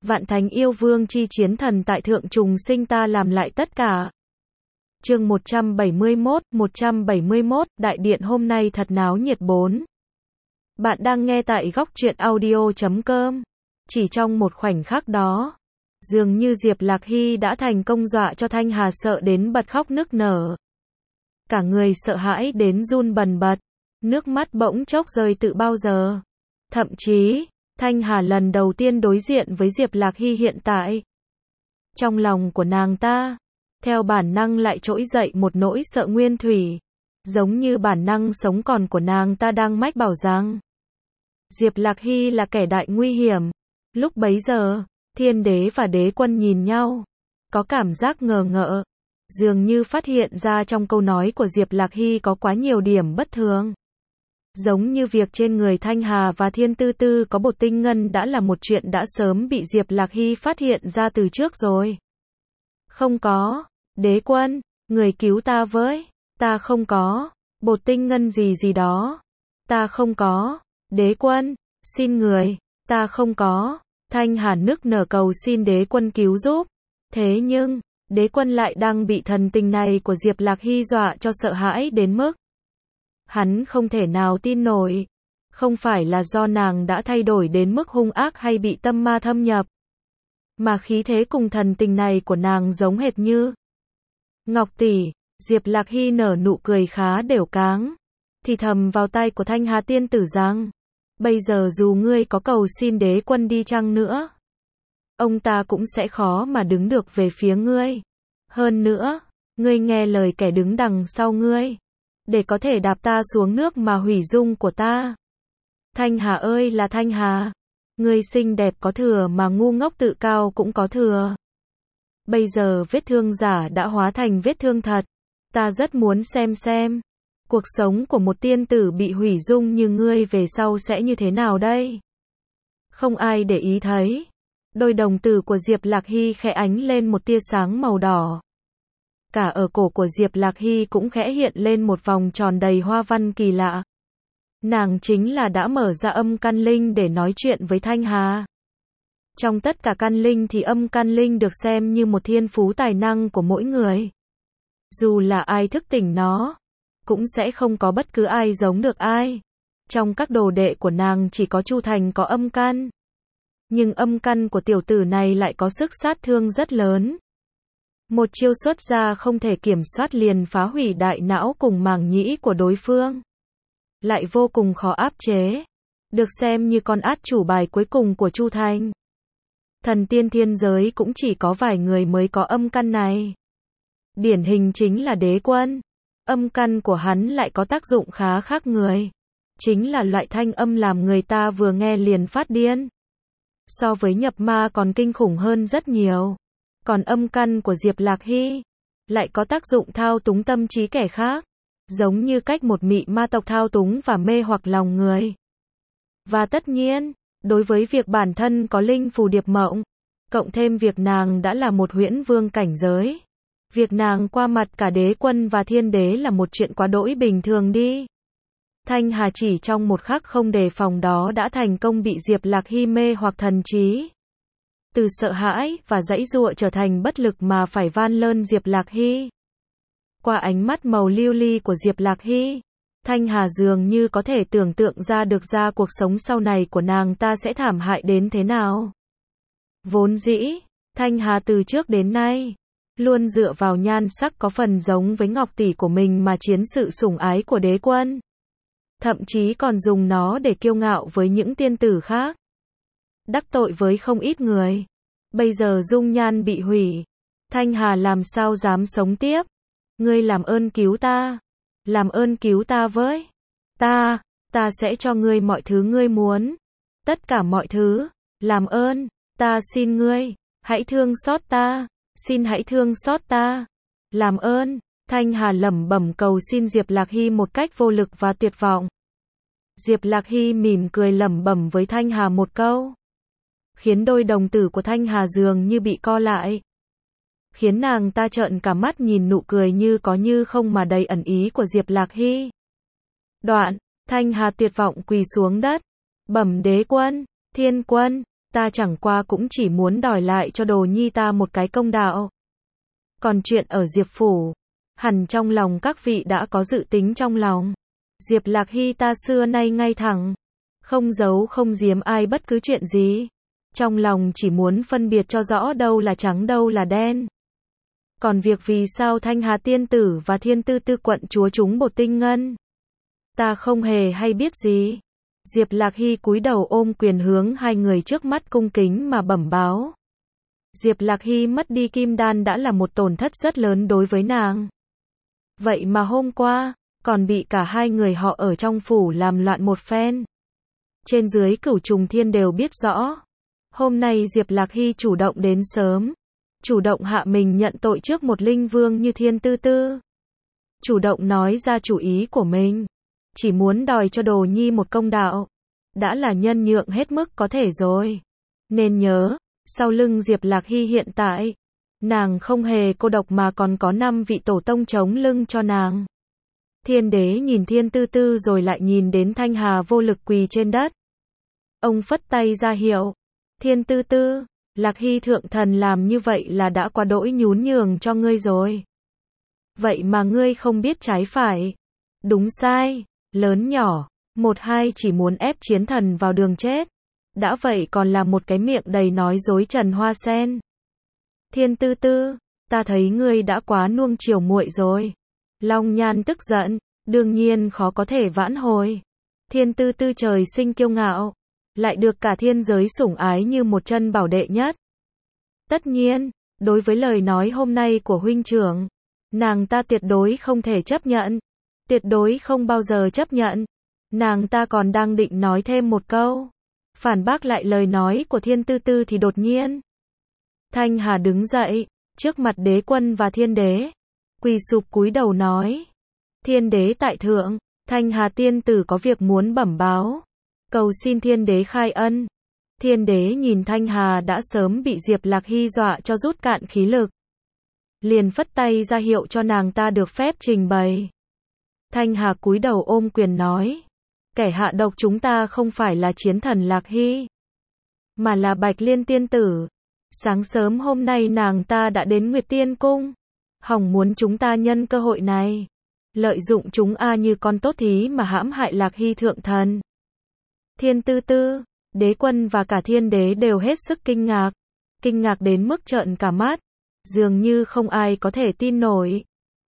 Vạn thánh yêu vương chi chiến thần tại thượng trùng sinh ta làm lại tất cả. Chương 171, đại điện hôm nay thật náo nhiệt 4. Bạn đang nghe tại góc truyện audio.com. Chỉ trong một khoảnh khắc đó, dường như Diệp Lạc Hy đã thành công dọa cho Thanh Hà sợ đến bật khóc nức nở. Cả người sợ hãi đến run bần bật, nước mắt bỗng chốc rơi tự bao giờ. Thậm chí, Thanh Hà lần đầu tiên đối diện với Diệp Lạc Hy hiện tại. Trong lòng của nàng ta, theo bản năng lại trỗi dậy một nỗi sợ nguyên thủy, giống như bản năng sống còn của nàng ta đang mách bảo rằng Diệp Lạc Hy là kẻ đại nguy hiểm. Lúc bấy giờ, Thiên Đế và Đế Quân nhìn nhau, có cảm giác ngờ ngợ, dường như phát hiện ra trong câu nói của Diệp Lạc Hy có quá nhiều điểm bất thường. Giống như việc trên người Thanh Hà và Thiên Tư Tư có bột tinh ngân đã là một chuyện đã sớm bị Diệp Lạc Hy phát hiện ra từ trước rồi. Không có, Đế Quân, người cứu ta với, ta không có, bột tinh ngân gì đó, ta không có, Đế Quân, xin người, ta không có, Thanh Hà nức nở cầu xin Đế Quân cứu giúp. Thế nhưng, Đế Quân lại đang bị thần tình này của Diệp Lạc Hy dọa cho sợ hãi đến mức hắn không thể nào tin nổi. Không phải là do nàng đã thay đổi đến mức hung ác hay bị tâm ma thâm nhập, mà khí thế cùng thần tình này của nàng giống hệt như Ngọc tỷ. Diệp Lạc Hy nở nụ cười khá đều cáng, thì thầm vào tai của Thanh Hà tiên tử rằng, bây giờ dù ngươi có cầu xin Đế Quân đi chăng nữa, ông ta cũng sẽ khó mà đứng được về phía ngươi. Hơn nữa, ngươi nghe lời kẻ đứng đằng sau ngươi, để có thể đạp ta xuống nước mà hủy dung của ta. Thanh Hà ơi là Thanh Hà, ngươi xinh đẹp có thừa mà ngu ngốc tự cao cũng có thừa. Bây giờ vết thương giả đã hóa thành vết thương thật. Ta rất muốn xem, cuộc sống của một tiên tử bị hủy dung như ngươi về sau sẽ như thế nào đây? Không ai để ý thấy. Đôi đồng tử của Diệp Lạc Hy khẽ ánh lên một tia sáng màu đỏ. Cả ở cổ của Diệp Lạc Hy cũng khẽ hiện lên một vòng tròn đầy hoa văn kỳ lạ. Nàng chính là đã mở ra âm căn linh để nói chuyện với Thanh Hà. Trong tất cả căn linh thì âm căn linh được xem như một thiên phú tài năng của mỗi người. Dù là ai thức tỉnh nó, cũng sẽ không có bất cứ ai giống được ai. Trong các đồ đệ của nàng chỉ có Chu Thành có âm căn. Nhưng âm căn của tiểu tử này lại có sức sát thương rất lớn. Một chiêu xuất ra không thể kiểm soát liền phá hủy đại não cùng màng nhĩ của đối phương. Lại vô cùng khó áp chế. Được xem như con át chủ bài cuối cùng của Chu Thành. Thần tiên thiên giới cũng chỉ có vài người mới có âm căn này. Điển hình chính là Đế Quân. Âm căn của hắn lại có tác dụng khá khác người. Chính là loại thanh âm làm người ta vừa nghe liền phát điên. So với nhập ma còn kinh khủng hơn rất nhiều. Còn âm căn của Diệp Lạc Hy lại có tác dụng thao túng tâm trí kẻ khác. Giống như cách một mị ma tộc thao túng và mê hoặc lòng người. Và tất nhiên, đối với việc bản thân có linh phù điệp mộng, cộng thêm việc nàng đã là một huyễn vương cảnh giới, việc nàng qua mặt cả Đế Quân và Thiên Đế là một chuyện quá đỗi bình thường đi. Thanh Hà chỉ trong một khắc không đề phòng đó đã thành công bị Diệp Lạc Hy mê hoặc thần trí. Từ sợ hãi và giãy giụa trở thành bất lực mà phải van lơn Diệp Lạc Hy. Qua ánh mắt màu lưu ly của Diệp Lạc Hy, Thanh Hà dường như có thể tưởng tượng ra cuộc sống sau này của nàng ta sẽ thảm hại đến thế nào. Vốn dĩ, Thanh Hà từ trước đến nay luôn dựa vào nhan sắc có phần giống với Ngọc tỷ của mình mà chiến sự sủng ái của Đế Quân. Thậm chí còn dùng nó để kiêu ngạo với những tiên tử khác. Đắc tội với không ít người. Bây giờ dung nhan bị hủy. Thanh Hà làm sao dám sống tiếp. Ngươi làm ơn cứu ta. Làm ơn cứu ta với. Ta sẽ cho ngươi mọi thứ ngươi muốn. Tất cả mọi thứ. Làm ơn, ta xin ngươi. Hãy thương xót ta. Xin hãy thương xót ta. Làm ơn. Thanh Hà lẩm bẩm cầu xin Diệp Lạc Hy một cách vô lực và tuyệt vọng. Diệp Lạc Hy mỉm cười lẩm bẩm với Thanh Hà một câu, khiến đôi đồng tử của Thanh Hà dường như bị co lại, khiến nàng ta trợn cả mắt nhìn nụ cười như có như không mà đầy ẩn ý của Diệp Lạc Hy. Đoạn, Thanh Hà tuyệt vọng quỳ xuống đất, bẩm Đế Quân, Thiên Quân, ta chẳng qua cũng chỉ muốn đòi lại cho đồ nhi ta một cái công đạo. Còn chuyện ở Diệp Phủ, hẳn trong lòng các vị đã có dự tính trong lòng. Diệp Lạc Hy ta xưa nay ngay thẳng, không giấu không giếm ai bất cứ chuyện gì. Trong lòng chỉ muốn phân biệt cho rõ đâu là trắng đâu là đen. Còn việc vì sao Thanh Hà tiên tử và Thiên Tư Tư quận chúa trúng bột tinh ngân, ta không hề hay biết gì. Diệp Lạc Hy cúi đầu ôm quyền hướng hai người trước mắt cung kính mà bẩm báo. Diệp Lạc Hy mất đi kim đan đã là một tổn thất rất lớn đối với nàng. Vậy mà hôm qua, còn bị cả hai người họ ở trong phủ làm loạn một phen. Trên dưới Cửu Trùng Thiên đều biết rõ. Hôm nay Diệp Lạc Hy chủ động đến sớm. Chủ động hạ mình nhận tội trước một linh vương như Thiên Tư Tư. Chủ động nói ra chủ ý của mình. Chỉ muốn đòi cho đồ nhi một công đạo. Đã là nhân nhượng hết mức có thể rồi. Nên nhớ, sau lưng Diệp Lạc Hy hiện tại, nàng không hề cô độc mà còn có 5 vị tổ tông chống lưng cho nàng. Thiên đế nhìn Thiên Tư Tư rồi lại nhìn đến Thanh Hà vô lực quỳ trên đất. Ông phất tay ra hiệu. Thiên Tư Tư, Lạc Hy thượng thần làm như vậy là đã quá đỗi nhún nhường cho ngươi rồi. Vậy mà ngươi không biết trái phải. Đúng sai, lớn nhỏ, một hai chỉ muốn ép chiến thần vào đường chết. Đã vậy còn là một cái miệng đầy nói dối trần hoa sen. Thiên Tư Tư, ta thấy ngươi đã quá nuông chiều muội rồi. Long Nhan tức giận, đương nhiên khó có thể vãn hồi. Thiên Tư Tư trời sinh kiêu ngạo, lại được cả thiên giới sủng ái như một chân bảo đệ nhất. Tất nhiên, đối với lời nói hôm nay của huynh trưởng, nàng ta tuyệt đối không thể chấp nhận. Tuyệt đối không bao giờ chấp nhận. Nàng ta còn đang định nói thêm một câu, phản bác lại lời nói của Thiên Tư Tư thì đột nhiên Thanh Hà đứng dậy, trước mặt đế quân và thiên đế, quỳ sụp cúi đầu nói. Thiên đế tại thượng, Thanh Hà tiên tử có việc muốn bẩm báo. Cầu xin thiên đế khai ân. Thiên đế nhìn Thanh Hà đã sớm bị Diệp Lạc Hy dọa cho rút cạn khí lực. Liền phất tay ra hiệu cho nàng ta được phép trình bày. Thanh Hà cúi đầu ôm quyền nói. Kẻ hạ độc chúng ta không phải là chiến thần Lạc Hy, mà là Bạch Liên tiên tử. Sáng sớm hôm nay nàng ta đã đến Nguyệt Tiên Cung. Hỏng muốn chúng ta nhân cơ hội này, lợi dụng chúng như con tốt thí mà hãm hại Lạc Hy thượng thần. Thiên Tư Tư, đế quân và cả thiên đế đều hết sức kinh ngạc. Kinh ngạc đến mức trợn cả mắt. Dường như không ai có thể tin nổi.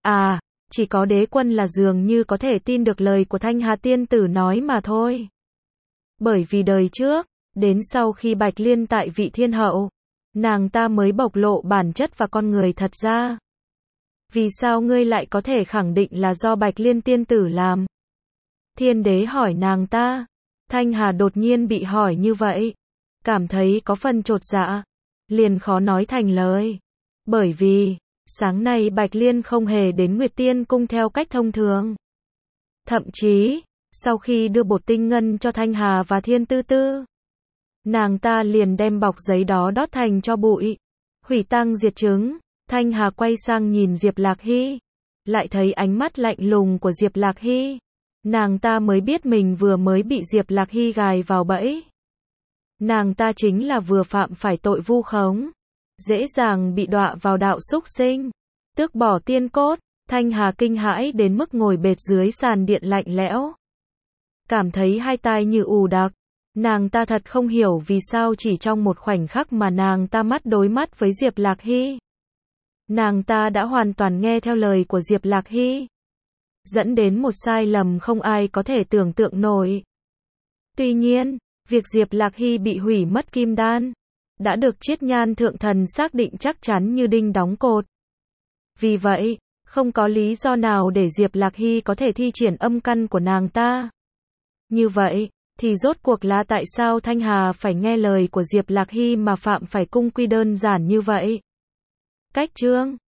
Chỉ có đế quân là dường như có thể tin được lời của Thanh Hà tiên tử nói mà thôi. Bởi vì đời trước, đến sau khi Bạch Liên tại vị thiên hậu, nàng ta mới bộc lộ bản chất và con người thật ra. Vì sao ngươi lại có thể khẳng định là do Bạch Liên tiên tử làm? Thiên đế hỏi nàng ta. Thanh Hà đột nhiên bị hỏi như vậy, cảm thấy có phần chột dạ, liền khó nói thành lời. Bởi vì, sáng nay Bạch Liên không hề đến Nguyệt Tiên Cung theo cách thông thường. Thậm chí, sau khi đưa bột tinh ngân cho Thanh Hà và Thiên Tư Tư, nàng ta liền đem bọc giấy đó đốt thành cho bụi, hủy tang diệt chứng. Thanh Hà quay sang nhìn Diệp Lạc Hy, lại thấy ánh mắt lạnh lùng của Diệp Lạc Hy. Nàng ta mới biết mình vừa mới bị Diệp Lạc Hy gài vào bẫy. Nàng ta chính là vừa phạm phải tội vu khống, dễ dàng bị đọa vào đạo xúc sinh, tước bỏ tiên cốt. Thanh Hà kinh hãi đến mức ngồi bệt dưới sàn điện lạnh lẽo, cảm thấy hai tai như ù đặc. Nàng ta thật không hiểu vì sao chỉ trong một khoảnh khắc mà nàng ta mắt đối mắt với Diệp Lạc Hy, nàng ta đã hoàn toàn nghe theo lời của Diệp Lạc Hy, dẫn đến một sai lầm không ai có thể tưởng tượng nổi. Tuy nhiên, việc Diệp Lạc Hy bị hủy mất kim đan đã được Chiết Nhan thượng thần xác định chắc chắn như đinh đóng cột. Vì vậy, không có lý do nào để Diệp Lạc Hy có thể thi triển âm căn của nàng ta. Như vậy, thì rốt cuộc là tại sao Thanh Hà phải nghe lời của Diệp Lạc Hy mà phạm phải cung quy đơn giản như vậy? Cách chương